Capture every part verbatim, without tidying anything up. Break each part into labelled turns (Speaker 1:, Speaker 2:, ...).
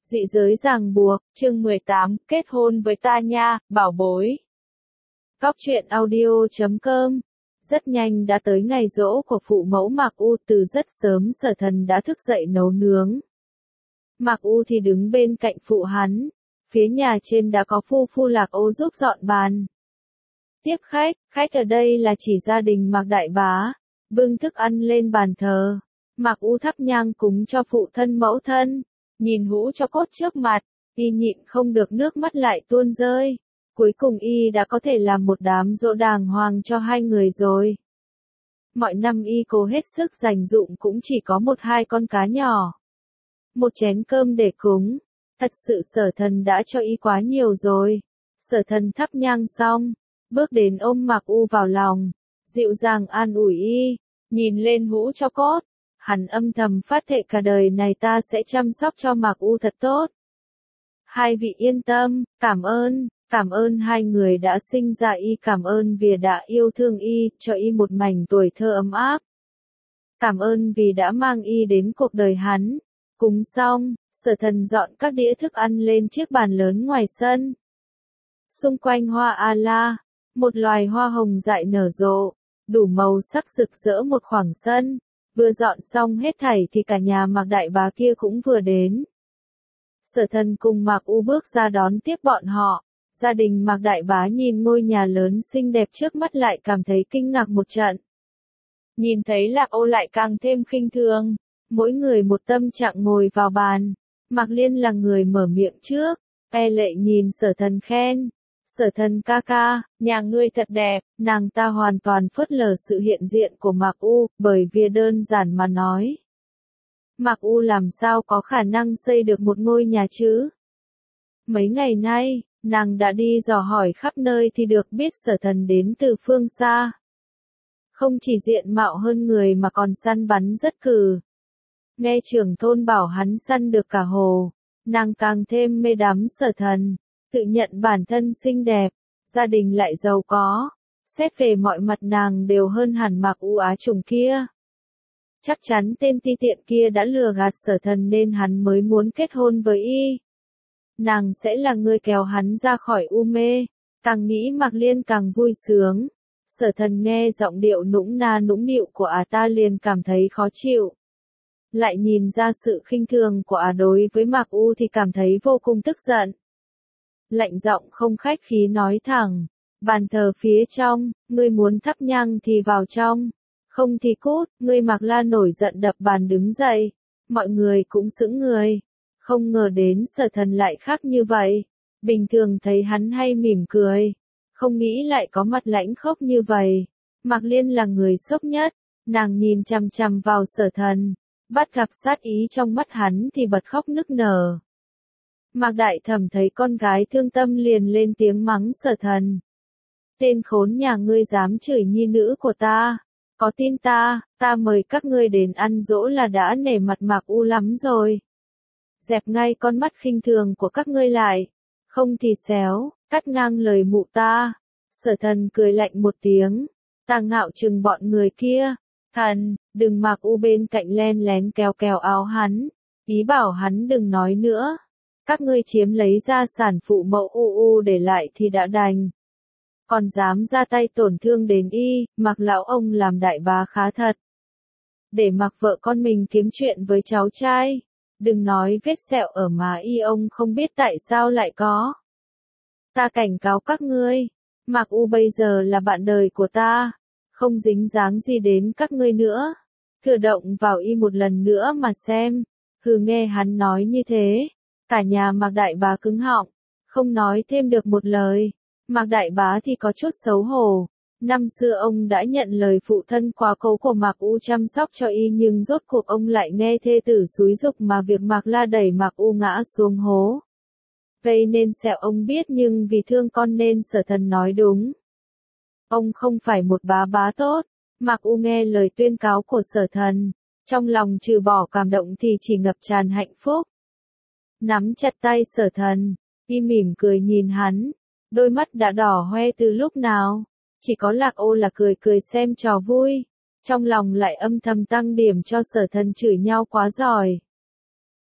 Speaker 1: Dị giới ràng buộc, chương mười tám, kết hôn với ta nha, bảo bối. Cóc truyện audio chấm com. Rất nhanh đã tới ngày giỗ của phụ mẫu Mạc U, từ rất sớm Sở Thần đã thức dậy nấu nướng. Mạc U thì đứng bên cạnh phụ hắn, phía nhà trên đã có phu phu Lạc Ô giúp dọn bàn. Tiếp khách, khách ở đây là chỉ gia đình Mạc Đại Bá, bưng thức ăn lên bàn thờ. Mạc U thắp nhang cúng cho phụ thân mẫu thân. Nhìn hũ cho cốt trước mặt, y nhịn không được nước mắt lại tuôn rơi. Cuối cùng y đã có thể làm một đám giỗ đàng hoàng cho hai người rồi. Mọi năm y cố hết sức dành dụm cũng chỉ có một hai con cá nhỏ. Một chén cơm để cúng. Thật sự Sở Thần đã cho y quá nhiều rồi. Sở Thần thắp nhang xong, bước đến ôm Mạc U vào lòng, dịu dàng an ủi y, nhìn lên hũ cho cốt. Hắn âm thầm phát thệ cả đời này ta sẽ chăm sóc cho Mạc U thật tốt. Hai vị yên tâm, cảm ơn, cảm ơn hai người đã sinh ra y, cảm ơn vì đã yêu thương y, cho y một mảnh tuổi thơ ấm áp. Cảm ơn vì đã mang y đến cuộc đời hắn. Cúng xong, Sở Thần dọn các đĩa thức ăn lên chiếc bàn lớn ngoài sân. Xung quanh hoa a la, một loài hoa hồng dại nở rộ, đủ màu sắc rực rỡ một khoảng sân. Vừa dọn xong hết thảy thì cả nhà Mạc Đại Bá kia cũng vừa đến. Sở Thần cùng Mạc U bước ra đón tiếp bọn họ. Gia đình Mạc Đại Bá nhìn ngôi nhà lớn xinh đẹp trước mắt lại cảm thấy kinh ngạc một trận. Nhìn thấy Lạc Ô lại càng thêm khinh thường. Mỗi người một tâm trạng ngồi vào bàn. Mạc Liên là người mở miệng trước. E lệ nhìn Sở Thần khen. Sở Thần ca ca, nhà ngươi thật đẹp. Nàng ta hoàn toàn phớt lờ sự hiện diện của Mạc U, bởi vì đơn giản mà nói. Mạc U làm sao có khả năng xây được một ngôi nhà chứ? Mấy ngày nay, nàng đã đi dò hỏi khắp nơi thì được biết Sở Thần đến từ phương xa. Không chỉ diện mạo hơn người mà còn săn bắn rất cừ. Nghe trưởng thôn bảo hắn săn được cả hồ, nàng càng thêm mê đắm Sở Thần. Tự nhận bản thân xinh đẹp, gia đình lại giàu có, xét về mọi mặt nàng đều hơn hẳn Mạc U á trùng kia. Chắc chắn tên ti tiện kia đã lừa gạt Sở Thần nên hắn mới muốn kết hôn với y. Nàng sẽ là người kéo hắn ra khỏi u mê. Càng nghĩ Mạc Liên càng vui sướng. Sở Thần nghe giọng điệu nũng na nũng nịu của ả ta liền cảm thấy khó chịu. Lại nhìn ra sự khinh thường của ả đối với Mạc U thì cảm thấy vô cùng tức giận. Lạnh giọng không khách khí nói thẳng, bàn thờ phía trong, ngươi muốn thắp nhang thì vào trong, không thì cút. Ngươi Mạc La nổi giận đập bàn đứng dậy, mọi người cũng sững người, không ngờ đến Sở Thần lại khác như vậy. Bình thường thấy hắn hay mỉm cười, không nghĩ lại có mặt lãnh khốc như vậy. Mạc Liên là người sốc nhất, nàng nhìn chằm chằm vào Sở Thần, bắt gặp sát ý trong mắt hắn thì bật khóc nức nở. Mạc Đại Thẩm thấy con gái thương tâm liền lên tiếng mắng Sở Thần. Tên khốn nhà ngươi dám chửi nhi nữ của ta, có tin ta, ta mời các ngươi đến ăn dỗ là đã nể mặt Mạc U lắm rồi. Dẹp ngay con mắt khinh thường của các ngươi lại, không thì xéo, cắt ngang lời mụ ta. Sở Thần cười lạnh một tiếng, ta ngạo chừng bọn người kia. Thần, đừng. Mạc U bên cạnh len lén kéo kéo áo hắn, ý bảo hắn đừng nói nữa. Các ngươi chiếm lấy gia sản phụ mẫu U U để lại thì đã đành. Còn dám ra tay tổn thương đến y, Mạc lão ông làm đại bá khá thật. Để mặc vợ con mình kiếm chuyện với cháu trai. Đừng nói vết sẹo ở má y ông không biết tại sao lại có. Ta cảnh cáo các ngươi, Mạc U bây giờ là bạn đời của ta, không dính dáng gì đến các ngươi nữa. Thử động vào y một lần nữa mà xem. Hừ, nghe hắn nói như thế. Cả nhà Mạc Đại Bá cứng họng, không nói thêm được một lời. Mạc Đại Bá thì có chút xấu hổ. Năm xưa ông đã nhận lời phụ thân quá cố của Mạc U chăm sóc cho y, nhưng rốt cuộc ông lại nghe thê tử xúi giục mà việc Mạc La đẩy Mạc U ngã xuống hố. Gây nên sẹo ông biết, nhưng vì thương con nên Sở Thần nói đúng. Ông không phải một bá bá tốt. Mạc U nghe lời tuyên cáo của Sở Thần, trong lòng trừ bỏ cảm động thì chỉ ngập tràn hạnh phúc. Nắm chặt tay Sở Thần, y mỉm cười nhìn hắn, đôi mắt đã đỏ hoe từ lúc nào. Chỉ có Lạc Ô là cười cười xem trò vui, trong lòng lại âm thầm tăng điểm cho Sở Thần chửi nhau quá giỏi.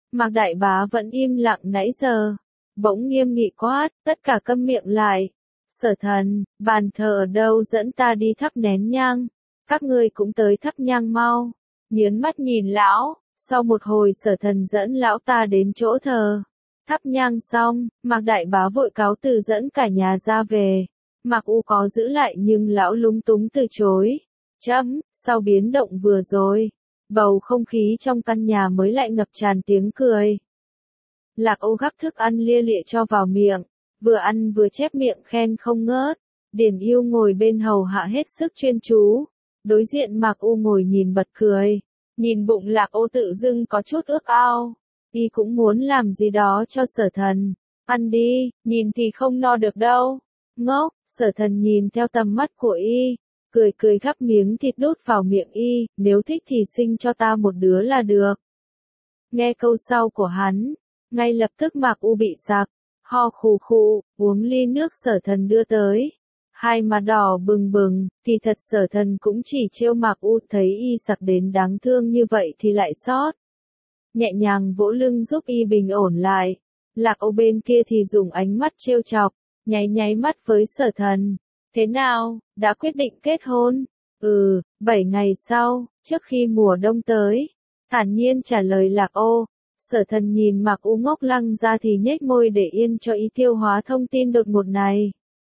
Speaker 1: Mạc Đại Bá vẫn im lặng nãy giờ. Bỗng nghiêm nghị quát, tất cả câm miệng lại. Sở Thần, bàn thờ ở đâu, dẫn ta đi thắp nén nhang. Các ngươi cũng tới thắp nhang mau. Nhớn mắt nhìn lão, sau một hồi Sở Thần dẫn lão ta đến chỗ thờ. Thắp nhang xong, Mạc Đại Bá vội cáo từ dẫn cả nhà ra về. Mạc U có giữ lại nhưng lão lúng túng từ chối. Chấm, sau biến động vừa rồi, bầu không khí trong căn nhà mới lại ngập tràn tiếng cười. Lạc Ô gắp thức ăn lia lịa cho vào miệng, vừa ăn vừa chép miệng khen không ngớt. Điền Yêu ngồi bên hầu hạ hết sức chuyên chú. Đối diện Mạc U ngồi nhìn bật cười. Nhìn bụng Lạc Ô tự dưng có chút ước ao. Y cũng muốn làm gì đó cho Sở Thần. Ăn đi, nhìn thì không no được đâu. Ngốc, Sở Thần nhìn theo tầm mắt của Y. Cười cười gắp miếng thịt đút vào miệng Y. Nếu thích thì sinh cho ta một đứa là được. Nghe câu sau của hắn, ngay lập tức Mạc U bị sặc. Ho khù khụ, uống ly nước Sở Thần đưa tới. Hai má đỏ bừng bừng, thì thật Sở Thần cũng chỉ trêu Mạc U, thấy Y sặc đến đáng thương như vậy thì lại xót. Nhẹ nhàng vỗ lưng giúp Y bình ổn lại. Lạc Ô bên kia thì dùng ánh mắt trêu chọc, nháy nháy mắt với Sở Thần. Thế nào, đã quyết định kết hôn? Ừ, bảy ngày sau, trước khi mùa đông tới. Thản nhiên trả lời Lạc Ô. Sở Thần nhìn Mạc U ngốc lăng ra thì nhếch môi để yên cho Y tiêu hóa thông tin đột ngột này.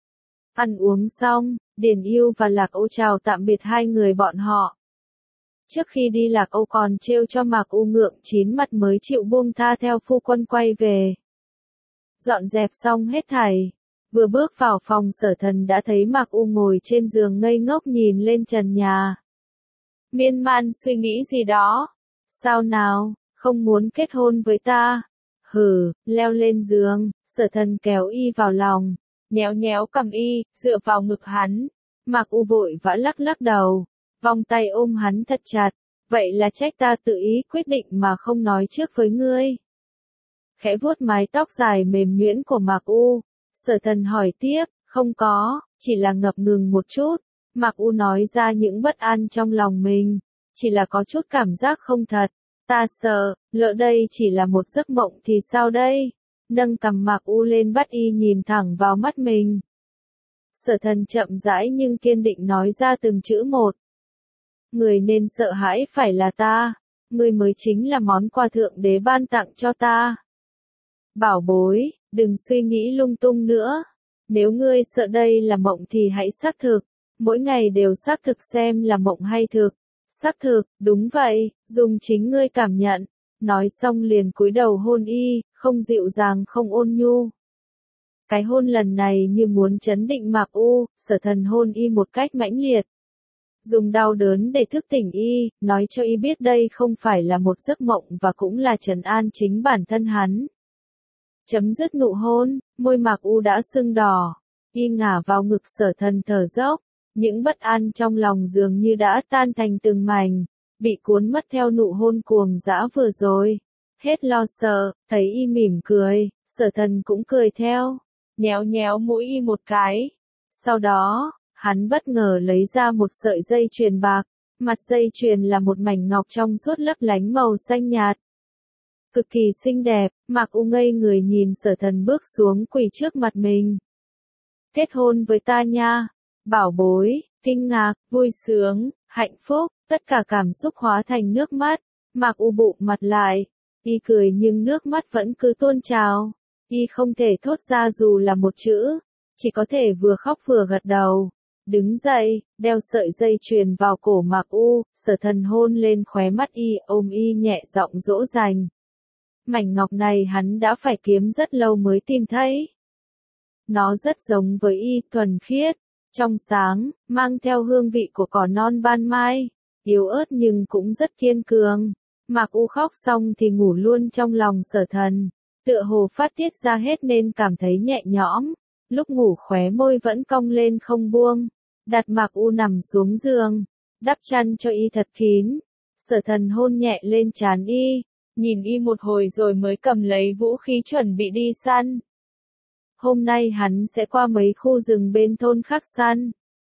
Speaker 1: Ăn uống xong, Điền Yêu và Lạc Ô chào tạm biệt hai người bọn họ. Trước khi đi Lạc Ô còn trêu cho Mạc U ngượng chín mặt mới chịu buông tha theo phu quân quay về. Dọn dẹp xong hết thảy, vừa bước vào phòng Sở Thần đã thấy Mạc U ngồi trên giường ngây ngốc nhìn lên trần nhà. Miên man suy nghĩ gì đó. Sao nào, không muốn kết hôn với ta? Hừ, leo lên giường, Sở Thần kéo Y vào lòng, nhéo nhéo cầm Y, dựa vào ngực hắn. Mạc U vội vã lắc lắc đầu, vòng tay ôm hắn thật chặt. Vậy là trách ta tự ý quyết định mà không nói trước với ngươi. Khẽ vuốt mái tóc dài mềm nhuyễn của Mạc U, Sở Thần hỏi tiếp, không có, chỉ là ngập ngừng một chút. Mạc U nói ra những bất an trong lòng mình, chỉ là có chút cảm giác không thật. Ta sợ, lỡ đây chỉ là một giấc mộng thì sao đây? Nâng cằm Mạc U lên bắt Y nhìn thẳng vào mắt mình. Sở Thần chậm rãi nhưng kiên định nói ra từng chữ một. Người nên sợ hãi phải là ta, ngươi mới chính là món quà thượng đế ban tặng cho ta. Bảo bối, đừng suy nghĩ lung tung nữa. Nếu ngươi sợ đây là mộng thì hãy xác thực, mỗi ngày đều xác thực xem là mộng hay thực. Xác thực, đúng vậy, dùng chính ngươi cảm nhận. Nói xong liền cúi đầu hôn Y, không dịu dàng không ôn nhu. Cái hôn lần này như muốn trấn định Mạc U, Sở Thần hôn Y một cách mãnh liệt. Dùng đau đớn để thức tỉnh Y, nói cho Y biết đây không phải là một giấc mộng và cũng là trấn an chính bản thân hắn. Chấm dứt nụ hôn, môi Mạc U đã sưng đỏ. Y ngả vào ngực Sở Thần thở dốc. Những bất an trong lòng dường như đã tan thành từng mảnh, bị cuốn mất theo nụ hôn cuồng dã vừa rồi. Hết lo sợ, thấy Y mỉm cười, Sở Thần cũng cười theo, nhéo nhéo mũi Y một cái. Sau đó, hắn bất ngờ lấy ra một sợi dây chuyền bạc, mặt dây chuyền là một mảnh ngọc trong suốt lấp lánh màu xanh nhạt. Cực kỳ xinh đẹp, Mạc U ngây người nhìn Sở Thần bước xuống quỳ trước mặt mình. Kết hôn với ta nha. Bảo bối, kinh ngạc, vui sướng, hạnh phúc, tất cả cảm xúc hóa thành nước mắt. Mạc U bụm mặt lại. Y cười nhưng nước mắt vẫn cứ tuôn trào. Y không thể thốt ra dù là một chữ, chỉ có thể vừa khóc vừa gật đầu. Đứng dậy, đeo sợi dây chuyền vào cổ Mạc U, Sở Thần hôn lên khóe mắt Y, ôm Y nhẹ giọng dỗ dành. Mảnh ngọc này hắn đã phải kiếm rất lâu mới tìm thấy. Nó rất giống với Y, thuần khiết, trong sáng, mang theo hương vị của cỏ non ban mai, yếu ớt nhưng cũng rất kiên cường. Mạc U khóc xong thì ngủ luôn trong lòng Sở Thần, tựa hồ phát tiết ra hết nên cảm thấy nhẹ nhõm. Lúc ngủ khóe môi vẫn cong lên không buông. Đặt Mạc U nằm xuống giường, đắp chăn cho Y thật kín. Sở Thần hôn nhẹ lên trán Y, nhìn Y một hồi rồi mới cầm lấy vũ khí chuẩn bị đi săn. Hôm nay hắn sẽ qua mấy khu rừng bên thôn khác săn.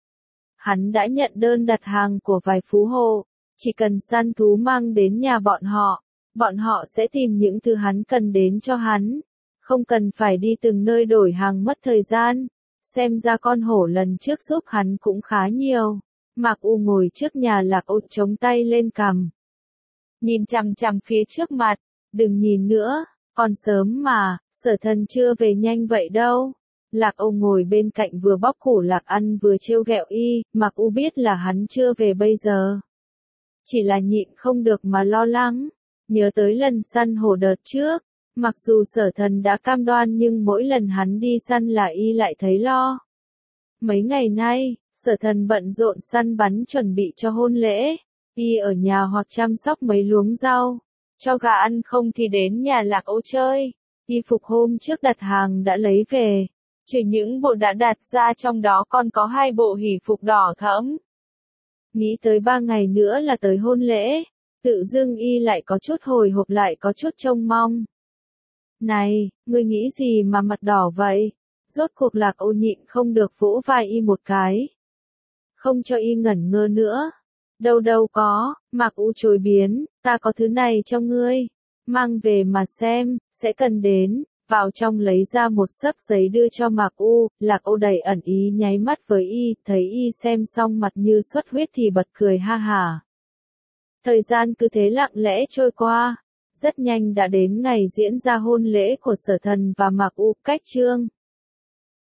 Speaker 1: Hắn đã nhận đơn đặt hàng của vài phú hộ, chỉ cần săn thú mang đến nhà bọn họ, Bọn họ sẽ tìm những thứ hắn cần đến cho hắn. Không cần phải đi từng nơi đổi hàng mất thời gian. Xem ra con hổ lần trước giúp hắn cũng khá nhiều. Mạc U ngồi trước nhà Lạc Ô chống tay lên cằm. Nhìn chằm chằm phía trước mặt. Đừng nhìn nữa, còn sớm mà, Sở Thần chưa về nhanh vậy đâu. Lạc Ô ngồi bên cạnh vừa bóc củ lạc ăn vừa trêu ghẹo y, Mạc U biết là hắn chưa về bây giờ. Chỉ là nhịn không được mà lo lắng. Nhớ tới lần săn hổ đợt trước, mặc dù Sở Thần đã cam đoan nhưng mỗi lần hắn đi săn là y lại thấy lo. Mấy ngày nay, Sở Thần bận rộn săn bắn chuẩn bị cho hôn lễ. Y ở nhà hoặc chăm sóc mấy luống rau. Cho gà ăn không thì đến nhà Lạc Ô chơi. Y phục hôm trước đặt hàng đã lấy về. Trừ những bộ đã đặt ra trong đó còn có hai bộ hỷ phục đỏ thẫm. Nghĩ tới ba ngày nữa là tới hôn lễ. Tự dưng y lại có chút hồi hộp lại có chút trông mong. Này, ngươi nghĩ gì mà mặt đỏ vậy? Rốt cuộc Lạc Ô nhịn không được vỗ vai y một cái. Không cho y ngẩn ngơ nữa. Đâu đâu có, Mạc U chối biến, ta có thứ này cho ngươi. Mang về mà xem, sẽ cần đến. Vào trong lấy ra một xấp giấy đưa cho Mạc U, Lạc Ô đầy ẩn ý nháy mắt với y, thấy y xem xong mặt như xuất huyết thì bật cười ha hả. Thời gian cứ thế lặng lẽ trôi qua. Rất nhanh đã đến ngày diễn ra hôn lễ của Sở Thần và Mạc U. Cách chương